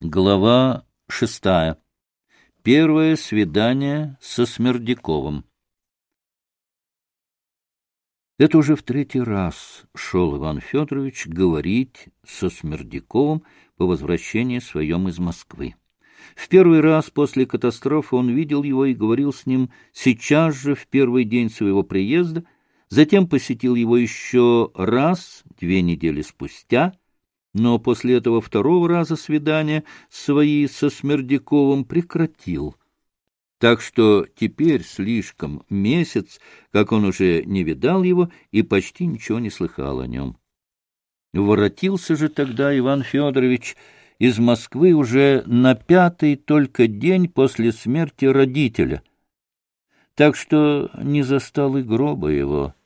Глава 6. Первое свидание со Смердяковым. Это уже в третий раз шел Иван Федорович говорить со Смердяковым по возвращении своем из Москвы. В первый раз после катастрофы он видел его и говорил с ним сейчас же, в первый день своего приезда, затем посетил его еще раз 2 недели спустя, но после этого второго раза свидания свои со Смердяковым прекратил. Так что теперь слишком месяц, как он уже не видал его и почти ничего не слыхал о нем. Воротился же тогда Иван Федорович из Москвы уже на 5-й только день после смерти родителя, так что не застал и гроба его.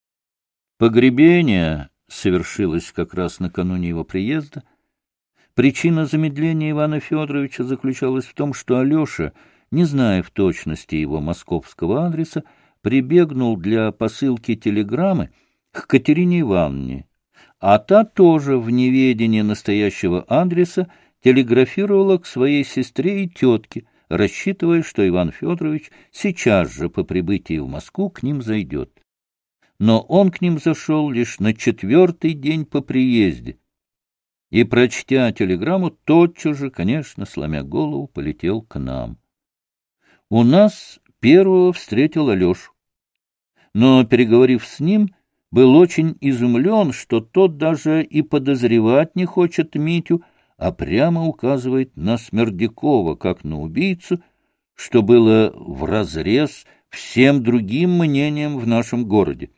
Погребение совершилось как раз накануне его приезда. Причина замедления Ивана Федоровича заключалась в том, что Алеша, не зная в точности его московского адреса, прибегнул для посылки телеграммы к Катерине Ивановне, а та тоже в неведении настоящего адреса телеграфировала к своей сестре и тетке, рассчитывая, что Иван Федорович сейчас же по прибытии в Москву к ним зайдет. Но он к ним зашел лишь на 4-й день по приезде и, прочтя телеграмму, тотчас же, конечно, сломя голову, полетел к нам. У нас первого встретил Алешу, но, переговорив с ним, был очень изумлен, что тот даже и подозревать не хочет Митю, а прямо указывает на Смердякова, как на убийцу, что было вразрез всем другим мнениям в нашем городе.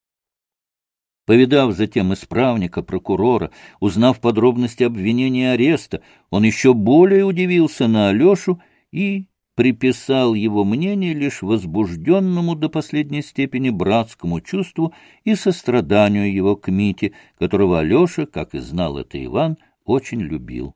Повидав затем исправника, прокурора, узнав подробности обвинения и ареста, он еще более удивился на Алешу и приписал его мнение лишь возбужденному до последней степени братскому чувству и состраданию его к Мите, которого Алеша, как и знал это Иван, очень любил.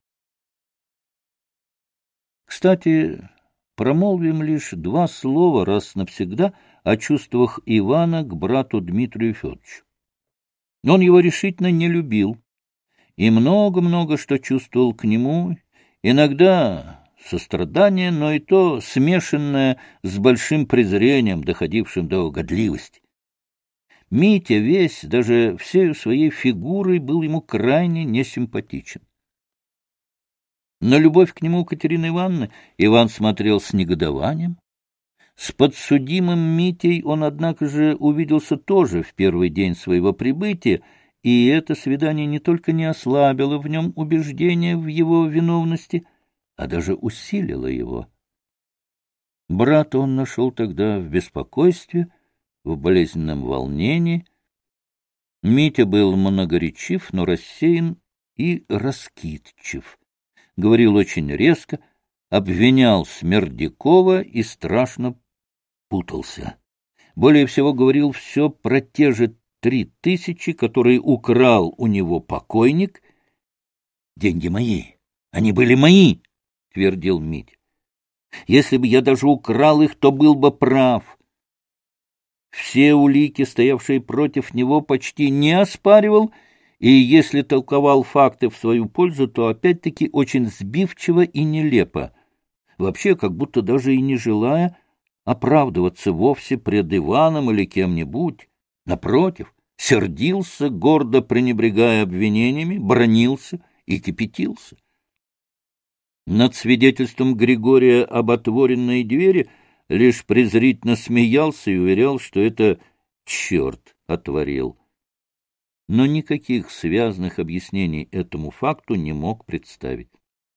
Кстати, промолвим лишь 2 слова раз навсегда о чувствах Ивана к брату Дмитрию Федоровичу. Он его решительно не любил и много-много что чувствовал к нему, иногда сострадание, но и то смешанное с большим презрением, доходившим до годливости. Митя весь, даже всею своей фигурой, был ему крайне несимпатичен. На любовь к нему Катерины Ивановны Иван смотрел с негодованием. С подсудимым Митей он, однако же, увиделся тоже в первый день своего прибытия, и это свидание не только не ослабило в нем убеждения в его виновности, а даже усилило его. Брата он нашел тогда в беспокойстве, в болезненном волнении. Митя был многоречив, но рассеян и раскидчив. Говорил очень резко, обвинял Смердякова и страшно путался. Более всего говорил все про те же 3000, которые украл у него покойник. «Деньги мои, они были мои», — твердил Митя. «Если бы я даже украл их, то был бы прав». Все улики, стоявшие против него, почти не оспаривал, и если толковал факты в свою пользу, то опять-таки очень сбивчиво и нелепо, вообще как будто даже и не желая оправдываться вовсе пред Иваном или кем-нибудь. Напротив, сердился, гордо пренебрегая обвинениями, бранился и кипятился. Над свидетельством Григория об отворенной двери лишь презрительно смеялся и уверял, что это черт отворил. Но никаких связанных объяснений этому факту не мог представить.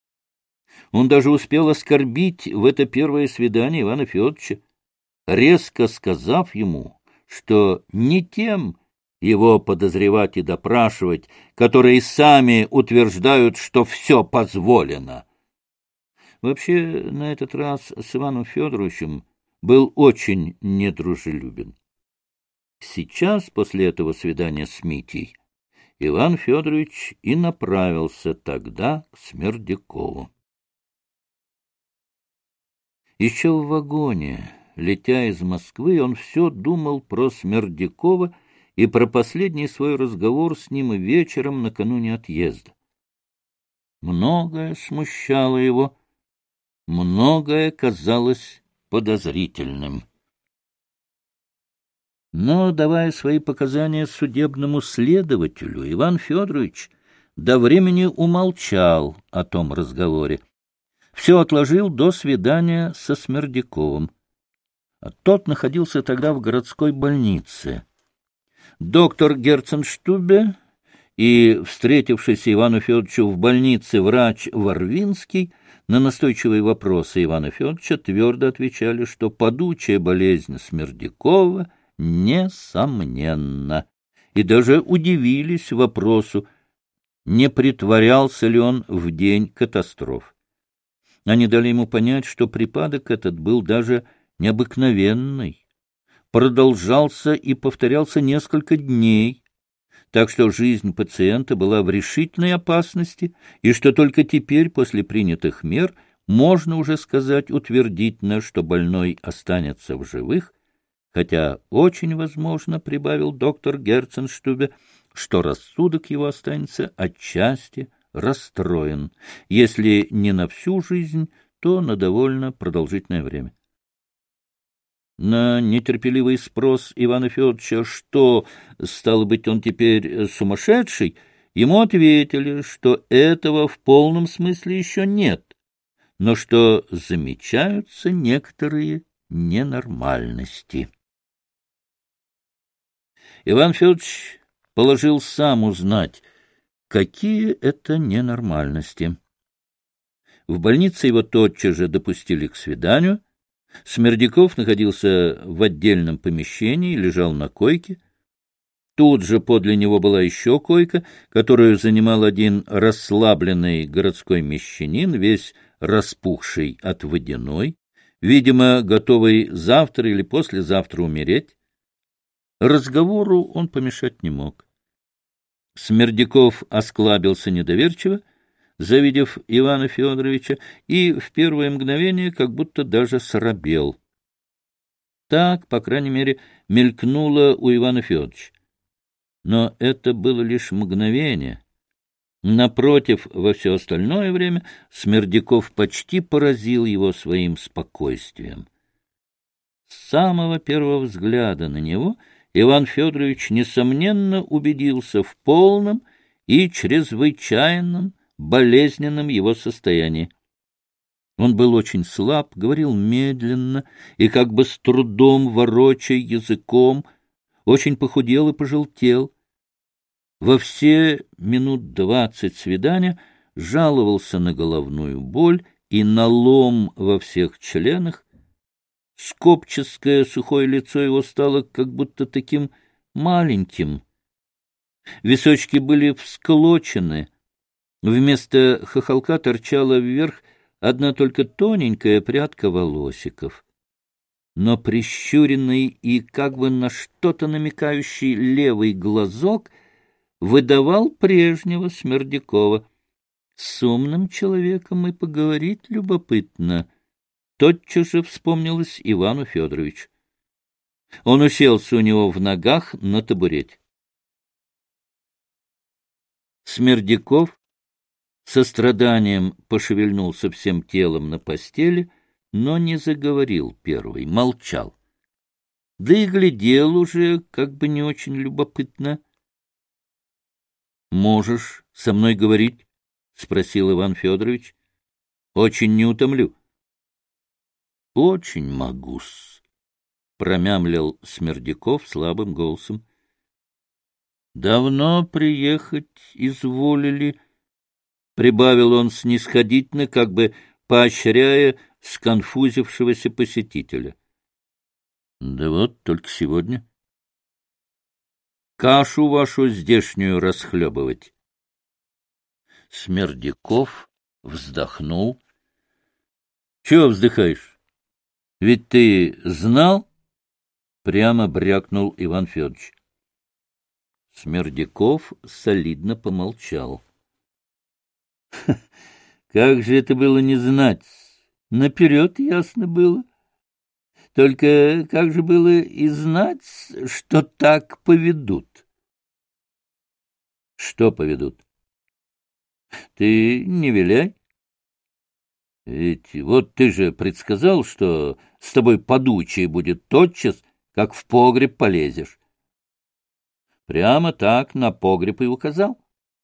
Он даже успел оскорбить в это первое свидание Ивана Федоровича, резко сказав ему, что не тем его подозревать и допрашивать, которые сами утверждают, что все позволено. Вообще, на этот раз с Иваном Федоровичем был очень недружелюбен. Сейчас, после этого свидания с Митей, Иван Федорович и направился тогда к Смердякову. Еще в вагоне, летя из Москвы, он все думал про Смердякова и про последний свой разговор с ним вечером накануне отъезда. Многое смущало его, многое казалось подозрительным. Но, давая свои показания судебному следователю, Иван Федорович до времени умолчал о том разговоре. Все отложил до свидания со Смердяковым. Тот находился тогда в городской больнице. Доктор Герценштубе и встретившийся Ивану Федоровичу в больнице врач Варвинский на настойчивые вопросы Ивана Федоровича твердо отвечали, что падучая болезнь Смердякова несомненно, и даже удивились вопросу, не притворялся ли он в день катастроф. Они дали ему понять, что припадок этот был даже необыкновенный, продолжался и повторялся несколько дней, так что жизнь пациента была в решительной опасности, и что только теперь, после принятых мер, можно уже сказать утвердительно, что больной останется в живых, хотя очень возможно, прибавил доктор Герценштубе, что рассудок его останется отчасти расстроен, если не на всю жизнь, то на довольно продолжительное время. На нетерпеливый спрос Ивана Федоровича, что, стало быть, он теперь сумасшедший, ему ответили, что этого в полном смысле еще нет, но что замечаются некоторые ненормальности. Иван Федорович положил сам узнать, какие это ненормальности. В больнице его тотчас же допустили к свиданию. Смердяков находился в отдельном помещении, лежал на койке. Тут же подле него была еще койка, которую занимал один расслабленный городской мещанин, весь распухший от водяной, видимо, готовый завтра или послезавтра умереть. Разговору он помешать не мог. Смердяков осклабился недоверчиво, завидев Ивана Федоровича, и в первое мгновение как будто даже срабел. Так, по крайней мере, мелькнуло у Ивана Федоровича. Но это было лишь мгновение. Напротив, во все остальное время Смердяков почти поразил его своим спокойствием. С самого первого взгляда на него Иван Федорович, несомненно, убедился в полном и чрезвычайном болезненном его состоянии. Он был очень слаб, говорил медленно и как бы с трудом ворочая языком, очень похудел и пожелтел. Во все минут 20 свидания жаловался на головную боль и на лом во всех членах. Скопческое сухое лицо его стало как будто таким маленьким. Височки были всклочены. Вместо хохолка торчала вверх одна только тоненькая прядка волосиков. Но прищуренный и как бы на что-то намекающий левый глазок выдавал прежнего Смердякова. С умным человеком и поговорить любопытно. Тотчас же вспомнилось Ивану Федоровичу. Он уселся у него в ногах на табурете. Смердяков со страданием пошевельнулся всем телом на постели, но не заговорил первый, молчал. Да и глядел уже как бы не очень любопытно. — Можешь со мной говорить? — спросил Иван Федорович. — Очень не утомлю. — Очень могу-с, — промямлил Смердяков слабым голосом. — Давно приехать изволили, — прибавил он снисходительно, как бы поощряя сконфузившегося посетителя. — Да вот только сегодня. Кашу вашу здешнюю расхлебывать. Смердяков вздохнул. — Чего вздыхаешь? Ведь ты знал? — прямо брякнул Иван Федорович. Смердяков солидно помолчал. — Как же это было не знать? Наперед ясно было. Только как же было и знать, что так поведут? — Что поведут? Ты не виляй. Ведь вот ты же предсказал, что с тобой подучие будет тотчас, как в погреб полезешь. Прямо так на погреб и указал.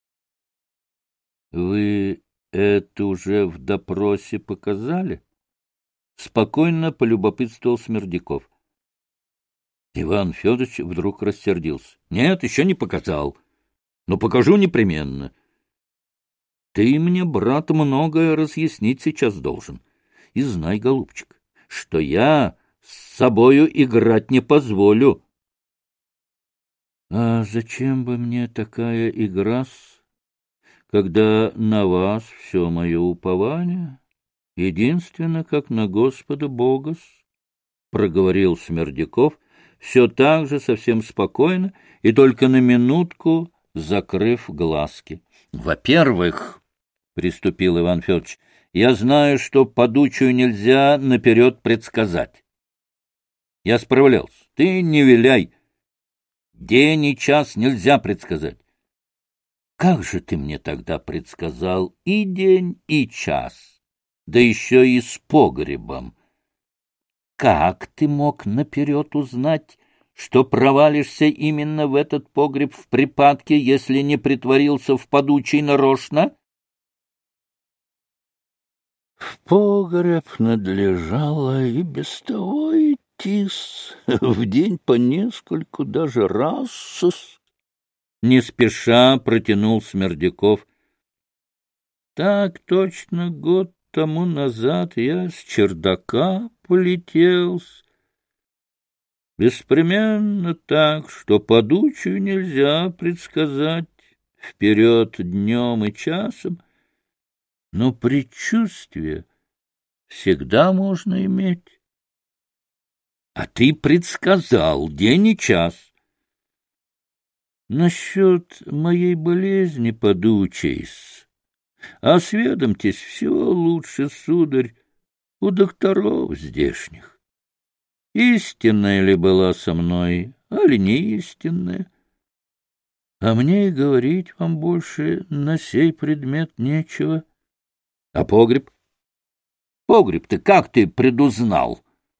Вы это уже в допросе показали? Спокойно полюбопытствовал Смердяков. Иван Федорович вдруг рассердился. Нет, еще не показал. Но покажу непременно. Ты мне, брат, многое разъяснить сейчас должен. И знай, голубчик, что я с собою играть не позволю. А зачем бы мне такая игра-с, когда на вас все мое упование, единственно, как на Господа Бога-с? Проговорил Смердяков, все так же совсем спокойно и только на минутку закрыв глазки. — Во-первых, — приступил Иван Федорович, — я знаю, что подучую нельзя наперед предсказать. Я справлялся. Ты не виляй. День и час нельзя предсказать. Как же ты мне тогда предсказал и день, и час, да еще и с погребом? Как ты мог наперед узнать, что провалишься именно в этот погреб в припадке, если не притворился в подучий нарочно? В погреб надлежало и без того идти-с, в день по нескольку даже раз-с. Не спеша протянул Смердяков. Так точно год тому назад я с чердака полетел. Беспременно так, что подучую нельзя предсказать вперед днем и часом, но предчувствие всегда можно иметь. А ты предсказал день и час. Насчет моей болезни подучись. Осведомьтесь всего лучше, сударь, у докторов здешних. Истинная ли была со мной, али не истинная? А мне и говорить вам больше на сей предмет нечего. А погреб? Погреб-то как ты предузнал?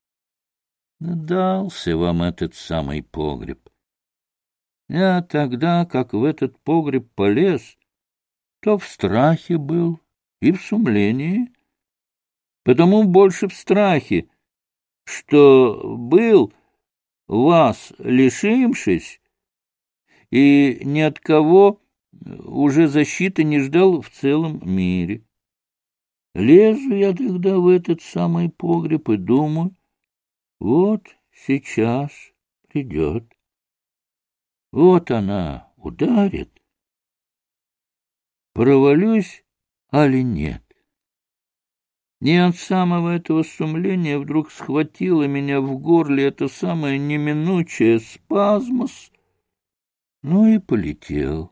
Дался вам этот самый погреб. Я тогда, как в этот погреб полез, то в страхе был и в сумлении. Потому больше в страхе, что был, вас лишившись, и ни от кого уже защиты не ждал в целом мире. Лезу я тогда в этот самый погреб и думаю, вот сейчас придет. Вот она ударит. Провалюсь, али нет? Не от самого этого сумления вдруг схватило меня в горле это самое неминучее спазмос, ну и полетел.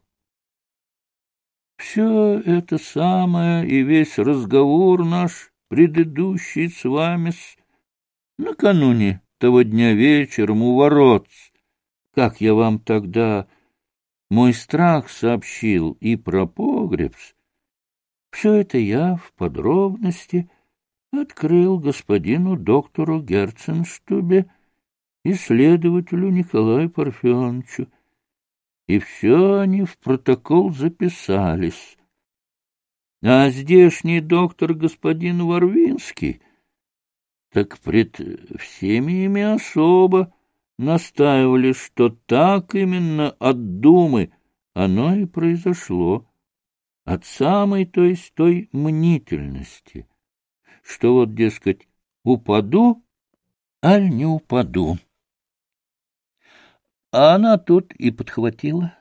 Все это самое и весь разговор наш, предыдущий с вами накануне того дня вечером у ворот, как я вам тогда мой страх сообщил и про погреб, все это я в подробности открыл господину доктору Герценштубе и следователю Николаю Парфеновичу, и все они в протокол записались. А здешний доктор господин Варвинский так пред всеми ими особо настаивали, что так именно от думы оно и произошло, от самой, то есть той мнительности, что вот, дескать, упаду, аль не упаду. А она тут и подхватила.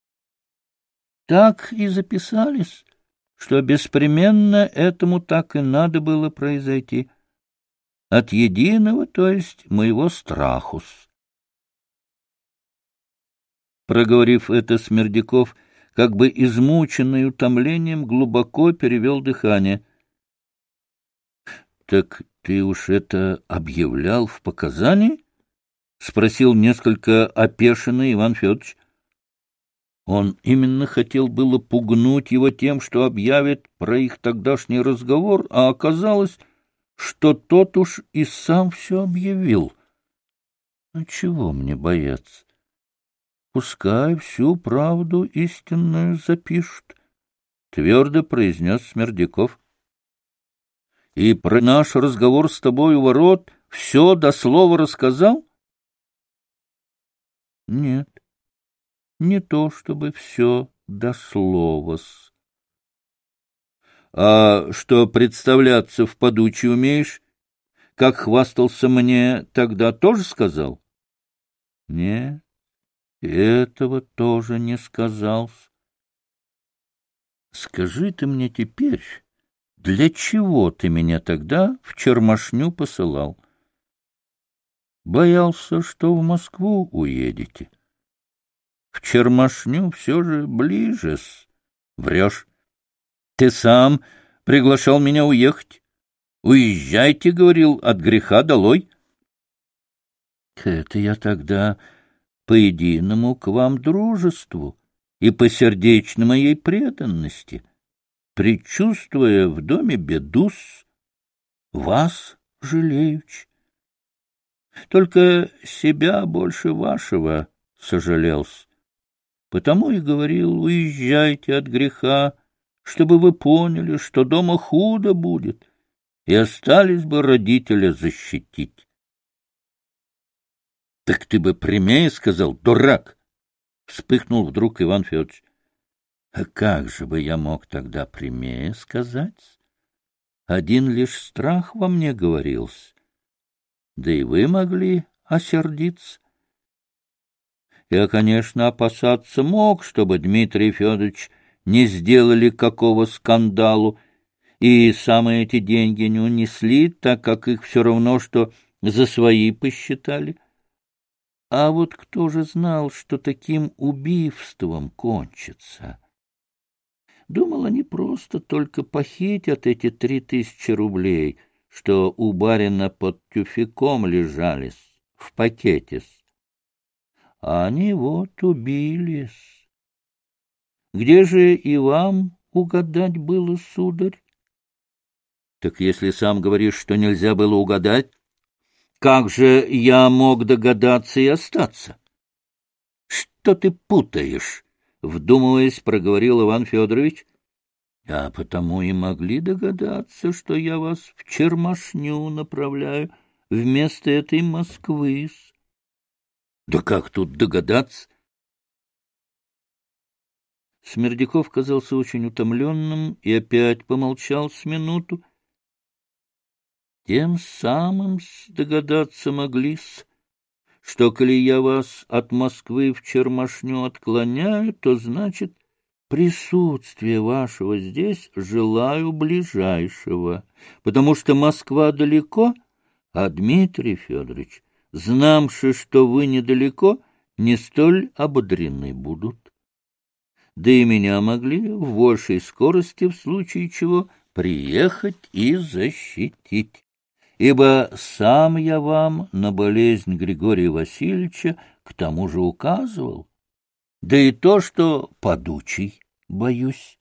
Так и записались, что беспременно этому так и надо было произойти. От единого, то есть моего страхус. Проговорив это, Смердяков, как бы измученный утомлением, глубоко перевел дыхание. — Так ты уж это объявлял в показании? — спросил несколько опешенный Иван Федорович. Он именно хотел было пугнуть его тем, что объявит про их тогдашний разговор, а оказалось, что тот уж и сам все объявил. А чего мне бояться? Пускай всю правду истинную запишут, — твердо произнес Смердяков. — И про наш разговор с тобой у ворот все до слова рассказал? — Нет. Не то чтобы все до слова-с. А что представляться в подучи умеешь? Как хвастался мне, тогда тоже сказал? Не, этого тоже не сказал. Скажи ты мне теперь, для чего ты меня тогда в Чермашню посылал? Боялся, что в Москву уедете. В Чермашню все же ближе-с. Врешь. Ты сам приглашал меня уехать. Уезжайте, — говорил, — от греха долой. Это я тогда по единому к вам дружеству и по сердечной моей преданности, предчувствуя в доме беду-с, вас жалеюч. Только себя больше вашего сожалел-с. Потому и говорил: уезжайте от греха, чтобы вы поняли, что дома худо будет, и остались бы родителя защитить. — Так ты бы прямее сказал, дурак! — вспыхнул вдруг Иван Федорович. — А как же бы я мог тогда прямее сказать? Один лишь страх во мне говорился. Да и вы могли осердиться. Я, конечно, опасаться мог, чтобы Дмитрий Федорович не сделали какого скандалу, и самые эти деньги не унесли, так как их все равно, что за свои посчитали. А вот кто же знал, что таким убийством кончится? Думал, они просто только похитят эти 3000 рублей, что у барина под тюфяком лежали в пакете. А они вот убились. Где же и вам угадать было, сударь? Так если сам говоришь, что нельзя было угадать, как же я мог догадаться и остаться? Что ты путаешь? Вдумываясь, проговорил Иван Федорович. А потому и могли догадаться, что я вас в Чермашню направляю вместо этой Москвы. Да как тут догадаться? Смердяков казался очень утомленным и опять помолчал с минуту. Тем самым догадаться могли-с, что, коли я вас от Москвы в Чермашню отклоняю, то, значит, присутствие вашего здесь желаю ближайшего, потому что Москва далеко, а Дмитрий Федорович, знамши, что вы недалеко, не столь ободрены будут. Да и меня могли в большей скорости, в случае чего, приехать и защитить. Ибо сам я вам на болезнь Григория Васильевича к тому же указывал, да и то, что подучий боюсь.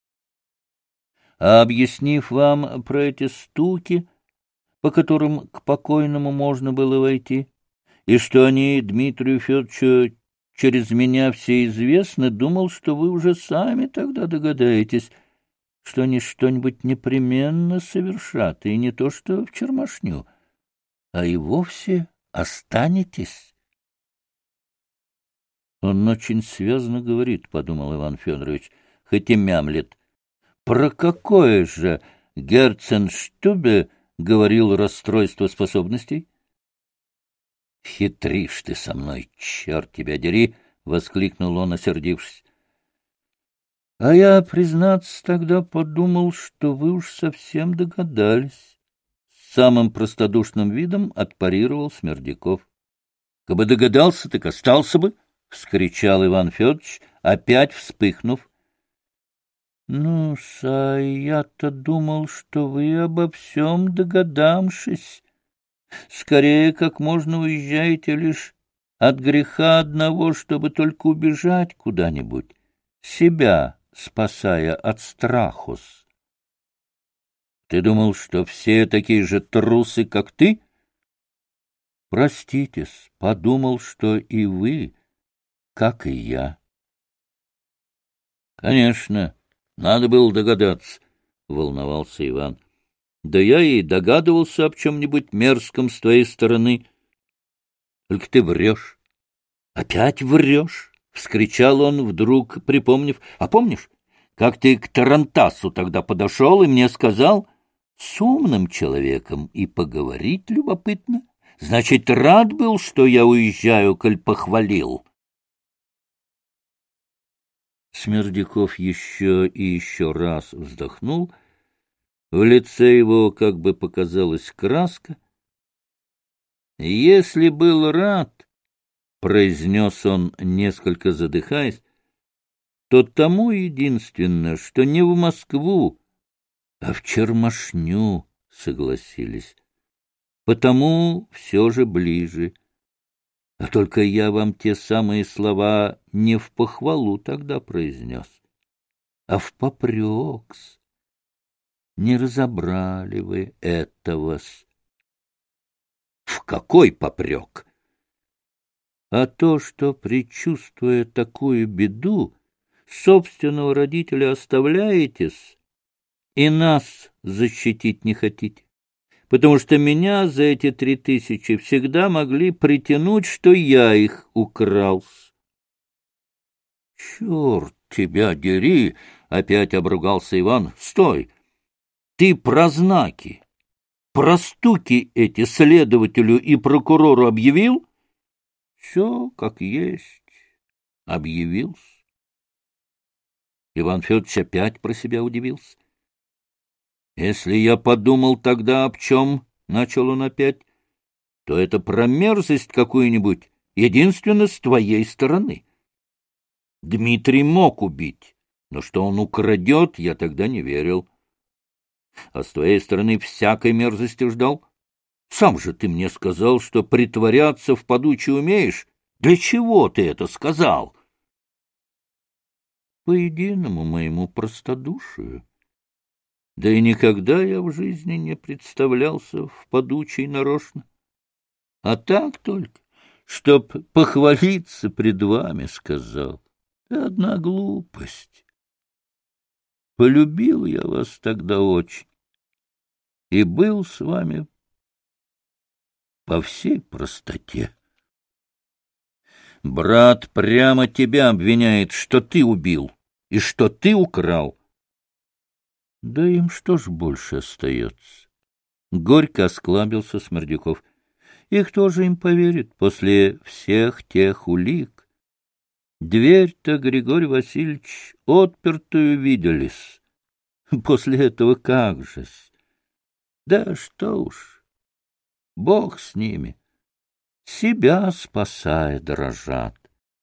А объяснив вам про эти стуки, по которым к покойному можно было войти, и что они Дмитрию Федоровичу через меня все известны, думал, что вы уже сами тогда догадаетесь, что они что-нибудь непременно совершат, и не то что в Чермашню, а и вовсе останетесь. Он очень связно говорит, — подумал Иван Федорович, хоть и мямлет. Про какое же Герценштубе говорил расстройство способностей? — Хитришь ты со мной, черт тебя дери! — воскликнул он, осердившись. — А я, признаться, тогда подумал, что вы уж совсем догадались. С самым простодушным видом отпарировал Смердяков. — Кабы догадался, так остался бы! — вскричал Иван Федорович, опять вспыхнув. — Ну, я-то думал, что вы обо всем догадавшись. Скорее, как можно уезжаете лишь от греха одного, чтобы только убежать куда-нибудь, себя спасая от страхус. Ты думал, что все такие же трусы, как ты? Проститесь, подумал, что и вы, как и я. Конечно, надо было догадаться, — волновался Иван. Да я и догадывался об чем-нибудь мерзком с твоей стороны. Только ты врешь. Опять врешь, — вскричал он, вдруг припомнив. А помнишь, как ты к Тарантасу тогда подошел и мне сказал, с умным человеком и поговорить любопытно? Значит, рад был, что я уезжаю, коль похвалил. Смердяков еще и еще раз вздохнул. В лице его как бы показалась краска. «Если был рад, — произнес он, несколько задыхаясь, — то тому единственное, что не в Москву, а в Чермашню согласились. Потому все же ближе. А только я вам те самые слова не в похвалу тогда произнес, а в попрекс. Не разобрали вы этого-с. В какой попрек? А то, что, предчувствуя такую беду, собственного родителя оставляетесь и нас защитить не хотите, потому что меня за эти 3000 всегда могли притянуть, что я их украл. — Черт тебя дери! — опять обругался Иван. — Стой! Ты про знаки, про стуки эти следователю и прокурору объявил? — Все как есть. Объявился. Иван Федорович опять про себя удивился. — Если я подумал тогда об чем, — начал он опять, — то это про мерзость какую-нибудь, единственно с твоей стороны. Дмитрий мог убить, но что он украдет, я тогда не верил. А с твоей стороны всякой мерзости ждал. Сам же ты мне сказал, что притворяться в подуче умеешь. Для чего ты это сказал? По единому моему простодушию. Да и никогда я в жизни не представлялся в подучей нарочно. А так только, чтоб похвалиться пред вами, сказал. Одна глупость. Полюбил я вас тогда очень и был с вами по всей простоте. Брат прямо тебя обвиняет, что ты убил и что ты украл. Да им что ж больше остается? Горько осклабился Смердяков. И кто же им поверит после всех тех улик? Дверь-то, Григорий Васильевич, отпертую виделись. После этого как же-с? Да что уж, Бог с ними. Себя спасая дрожат.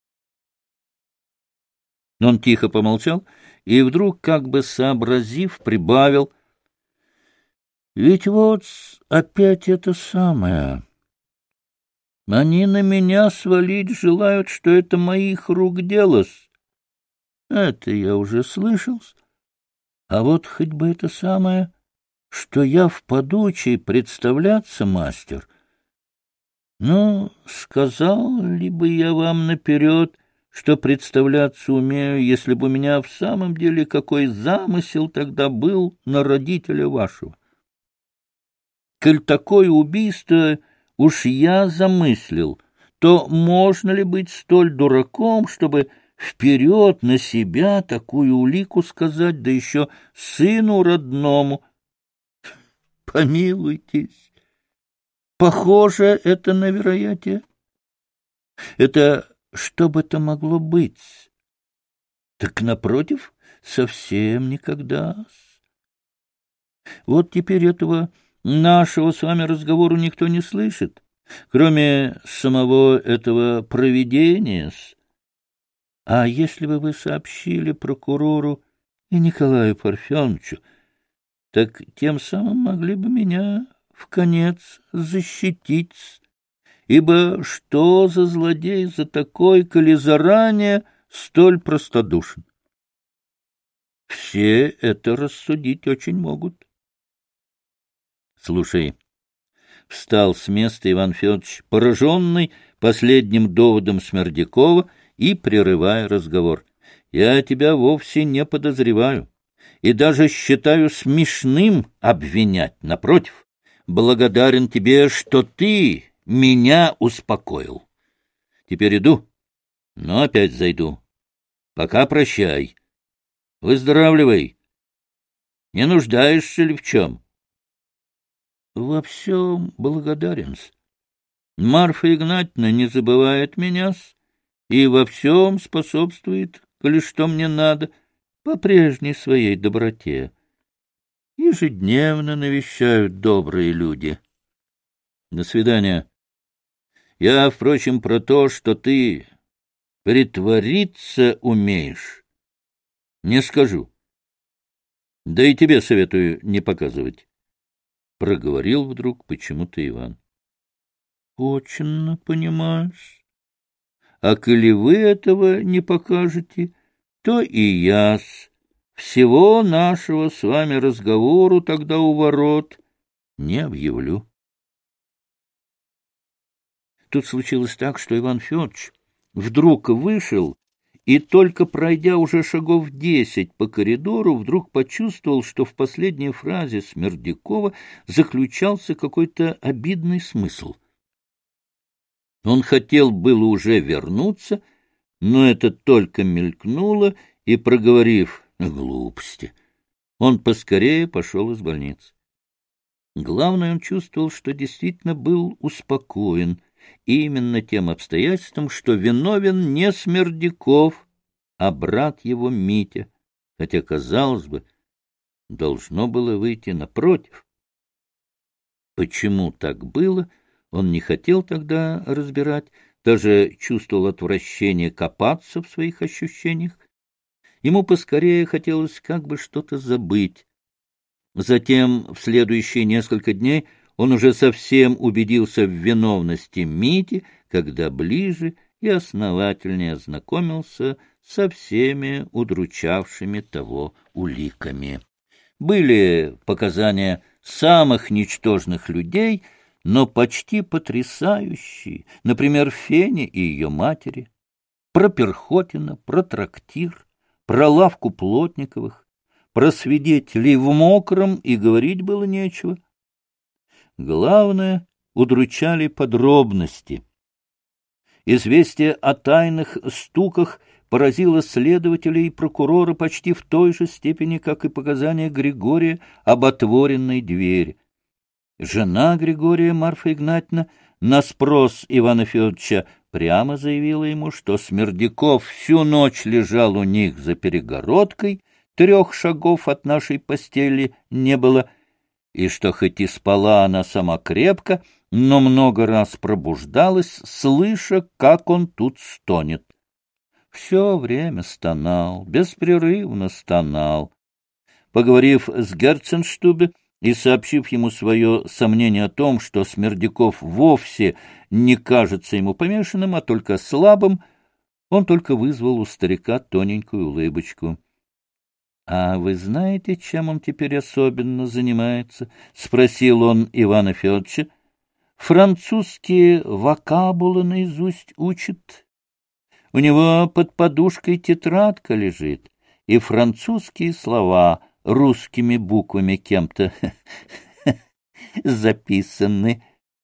Но он тихо помолчал и вдруг, как бы сообразив, прибавил. Ведь вот опять это самое. Они на меня свалить желают, что это моих рук дело-с. Это я уже слышал. А вот хоть бы это самое, что я в подучей представляться мастер. Ну, сказал ли бы я вам наперед, что представляться умею, если бы у меня в самом деле какой замысел тогда был на родителя вашего? Коль такое убийство уж я замыслил, то можно ли быть столь дураком, чтобы вперед на себя такую улику сказать, да еще сыну родному? Помилуйтесь, похоже это на вероятие. Это что бы это могло быть? Так, напротив, совсем никогда. Вот теперь этого нашего с вами разговора никто не слышит, кроме самого этого провидения. А если бы вы сообщили прокурору и Николаю Парфеновичу, так тем самым могли бы меня вконец защитить ибо что за злодей за такой, коли заранее столь простодушен? Все это рассудить очень могут. Слушай, встал с места Иван Федорович, пораженный последним доводом Смердякова и прерывая разговор. Я тебя вовсе не подозреваю и даже считаю смешным обвинять. Напротив, благодарен тебе, что ты меня успокоил. Теперь иду, но опять зайду. Пока прощай. Выздоравливай. Не нуждаешься ли в чем? Во всем благодарен-с. Марфа Игнатьевна не забывает меня-с и во всем способствует, коли что мне надо, по прежней своей доброте. Ежедневно навещают добрые люди. До свидания. Я, впрочем, про то, что ты притвориться умеешь, не скажу. Да и тебе советую не показывать. Проговорил вдруг почему-то Иван. — Очень понимаешь. А коли вы этого не покажете, то и я-с всего нашего с вами разговору тогда у ворот не объявлю. Тут случилось так, что Иван Федорович вдруг вышел и, только пройдя уже шагов 10 по коридору, вдруг почувствовал, что в последней фразе Смердякова заключался какой-то обидный смысл. Он хотел было уже вернуться, но это только мелькнуло, и, проговорив глупости, он поскорее пошел из больницы. Главное, он чувствовал, что действительно был успокоен, именно тем обстоятельством, что виновен не Смердяков, а брат его Митя, хотя, казалось бы, должно было выйти напротив. Почему так было, он не хотел тогда разбирать, даже чувствовал отвращение копаться в своих ощущениях. Ему поскорее хотелось как бы что-то забыть. Затем, в следующие несколько дней, он уже совсем убедился в виновности Мити, когда ближе и основательнее ознакомился со всеми удручавшими того уликами. Были показания самых ничтожных людей, но почти потрясающие, например, Фени и ее матери, про Перхотина, про трактир, про лавку Плотниковых, про свидетелей в мокром и говорить было нечего. Главное, удручали подробности. Известие о тайных стуках поразило следователя и прокурора почти в той же степени, как и показания Григория об отворенной двери. Жена Григория, Марфа Игнатьевна, на спрос Ивана Федоровича прямо заявила ему, что Смердяков всю ночь лежал у них за перегородкой, 3 шагов от нашей постели не было, и что хоть и спала она сама крепко, но много раз пробуждалась, слыша, как он тут стонет. Все время стонал, беспрерывно стонал. Поговорив с Герценштубе и сообщив ему свое сомнение о том, что Смердяков вовсе не кажется ему помешанным, а только слабым, он только вызвал у старика тоненькую улыбочку. — А вы знаете, чем он теперь особенно занимается? — спросил он Ивана Федоровича. — Французские вокабулы наизусть учит. У него под подушкой тетрадка лежит, и французские слова русскими буквами кем-то записаны.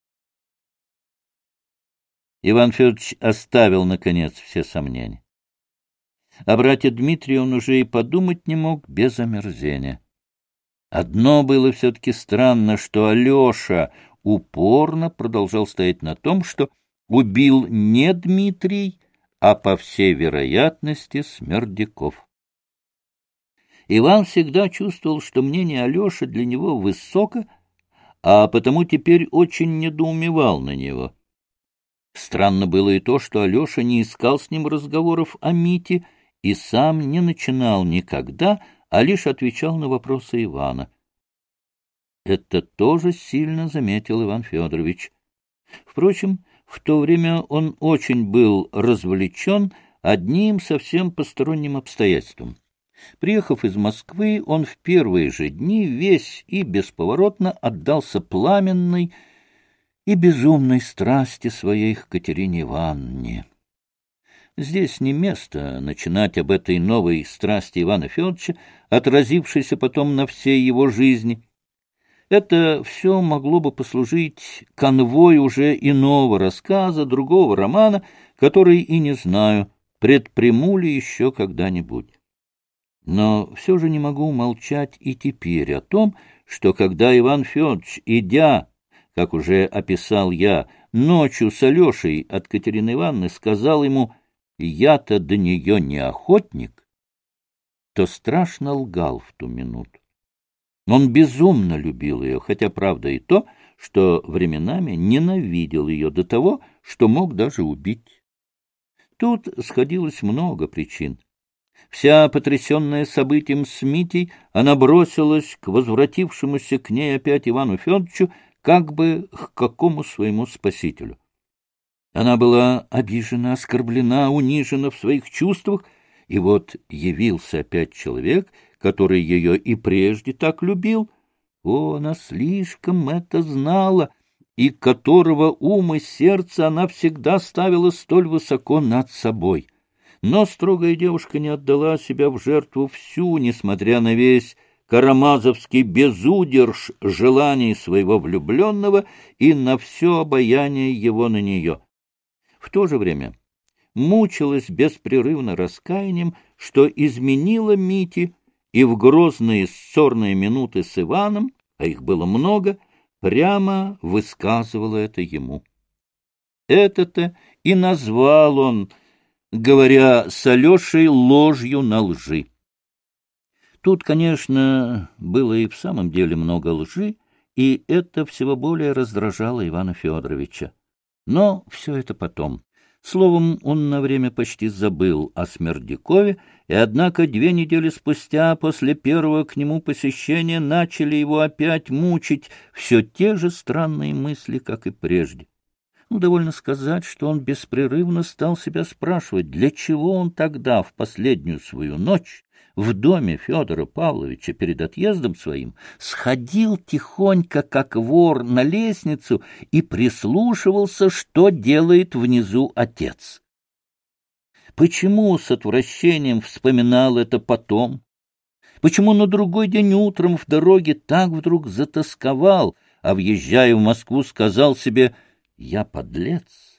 Иван Федорович оставил, наконец, все сомнения. О брате Дмитрия он уже и подумать не мог без омерзения. Одно было все-таки странно, что Алеша упорно продолжал стоять на том, что убил не Дмитрий, а, по всей вероятности, Смердяков. Иван всегда чувствовал, что мнение Алеши для него высоко, а потому теперь очень недоумевал на него. Странно было и то, что Алеша не искал с ним разговоров о Мите и сам не начинал никогда, а лишь отвечал на вопросы Ивана. Это тоже сильно заметил Иван Федорович. Впрочем, В то время он очень был развлечен одним совсем посторонним обстоятельством. Приехав из Москвы, он в первые же дни весь и бесповоротно отдался пламенной и безумной страсти своей к Катерине Ивановне. Здесь не место начинать об этой новой страсти Ивана Федоровича, отразившейся потом на всей его жизни. Это все могло бы послужить конвой уже иного рассказа, другого романа, который и не знаю, предприму ли еще когда-нибудь. Но все же не могу умолчать и теперь о том, что когда Иван Федорович, идя, как уже описал я, ночью с Алешей от Катерины Ивановны, сказал ему: «Я-то до нее не охотник», то страшно лгал в ту минуту. Он безумно любил ее, хотя правда и то, что временами ненавидел ее до того, что мог даже убить. Тут сходилось много причин. Вся потрясенная событием с Митей, она бросилась к возвратившемуся к ней опять Ивану Федоровичу, как бы к какому своему спасителю. Она была обижена, оскорблена, унижена в своих чувствах, и вот явился опять человек, который ее и прежде так любил. О, она слишком это знала, и которого ум и сердце она всегда ставила столь высоко над собой. Но строгая девушка не отдала себя в жертву всю, несмотря на весь карамазовский безудержь желаний своего влюбленного и на все обаяние его на нее. В то же время мучилась беспрерывно раскаянием, что изменила Мите, и в грозные ссорные минуты с Иваном, а их было много, прямо высказывала это ему. Это-то и назвал он, говоря с Алешей, ложью на лжи. Тут, конечно, было и в самом деле много лжи, и это всего более раздражало Ивана Федоровича. Но все это потом. Словом, он на время почти забыл о Смердякове, и, однако, 2 недели спустя, после первого к нему посещения, начали его опять мучить все те же странные мысли, как и прежде. Довольно сказать, что он беспрерывно стал себя спрашивать, для чего он тогда, в последнюю свою ночь, в доме Федора Павловича перед отъездом своим, сходил тихонько, как вор, на лестницу и прислушивался, что делает внизу отец. Почему с отвращением вспоминал это потом? Почему на другой день утром в дороге так вдруг затосковал, а, въезжая в Москву, сказал себе: «Я подлец»?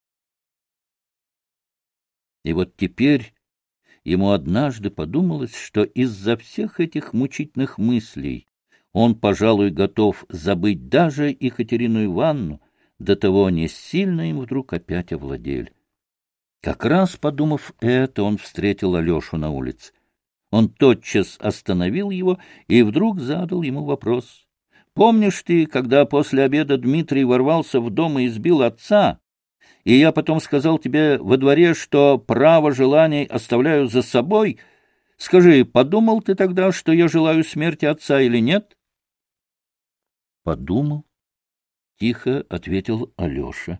И вот теперь ему однажды подумалось, что из-за всех этих мучительных мыслей он, пожалуй, готов забыть даже Екатерину Ивановну, до того они сильно им вдруг опять овладели. Как раз подумав это, он встретил Алешу на улице. Он тотчас остановил его и вдруг задал ему вопрос. «Помнишь ты, когда после обеда Дмитрий ворвался в дом и избил отца, и я потом сказал тебе во дворе, что право желаний оставляю за собой? Скажи, подумал ты тогда, что я желаю смерти отца или нет?» «Подумал», — тихо ответил Алеша.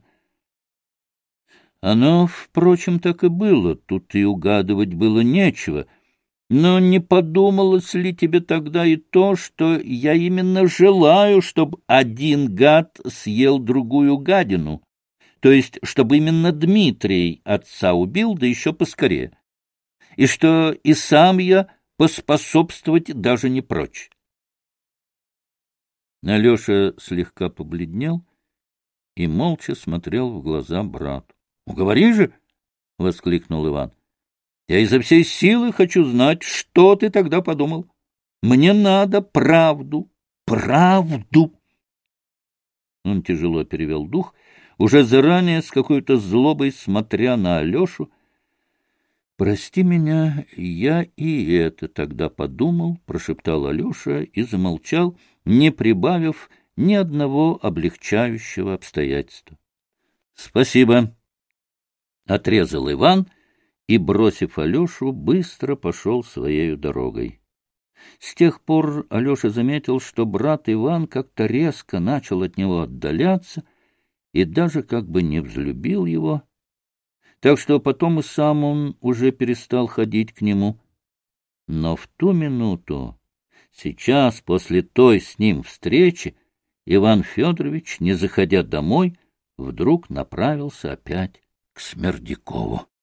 «Оно, впрочем, так и было, тут и угадывать было нечего. Но не подумалось ли тебе тогда и то, что я именно желаю, чтобы один гад съел другую гадину? То есть, чтобы именно Дмитрий отца убил, да еще поскорее. И что и сам я поспособствовать даже не прочь». Алеша слегка побледнел и молча смотрел в глаза брату. — Говори же! — воскликнул Иван. — Я изо всей силы хочу знать, что ты тогда подумал. Мне надо правду, правду! Он тяжело перевел дух, уже заранее с какой-то злобой смотря на Алешу. — Прости меня, я и это тогда подумал, — прошептал Алеша и замолчал, не прибавив ни одного облегчающего обстоятельства. — Спасибо, — отрезал Иван и, бросив Алешу, быстро пошел своею дорогой. С тех пор Алеша заметил, что брат Иван как-то резко начал от него отдаляться, и даже как бы не взлюбил его, так что потом и сам он уже перестал ходить к нему. Но в ту минуту, сейчас, после той с ним встречи, Иван Федорович, не заходя домой, вдруг направился опять к Смердякову.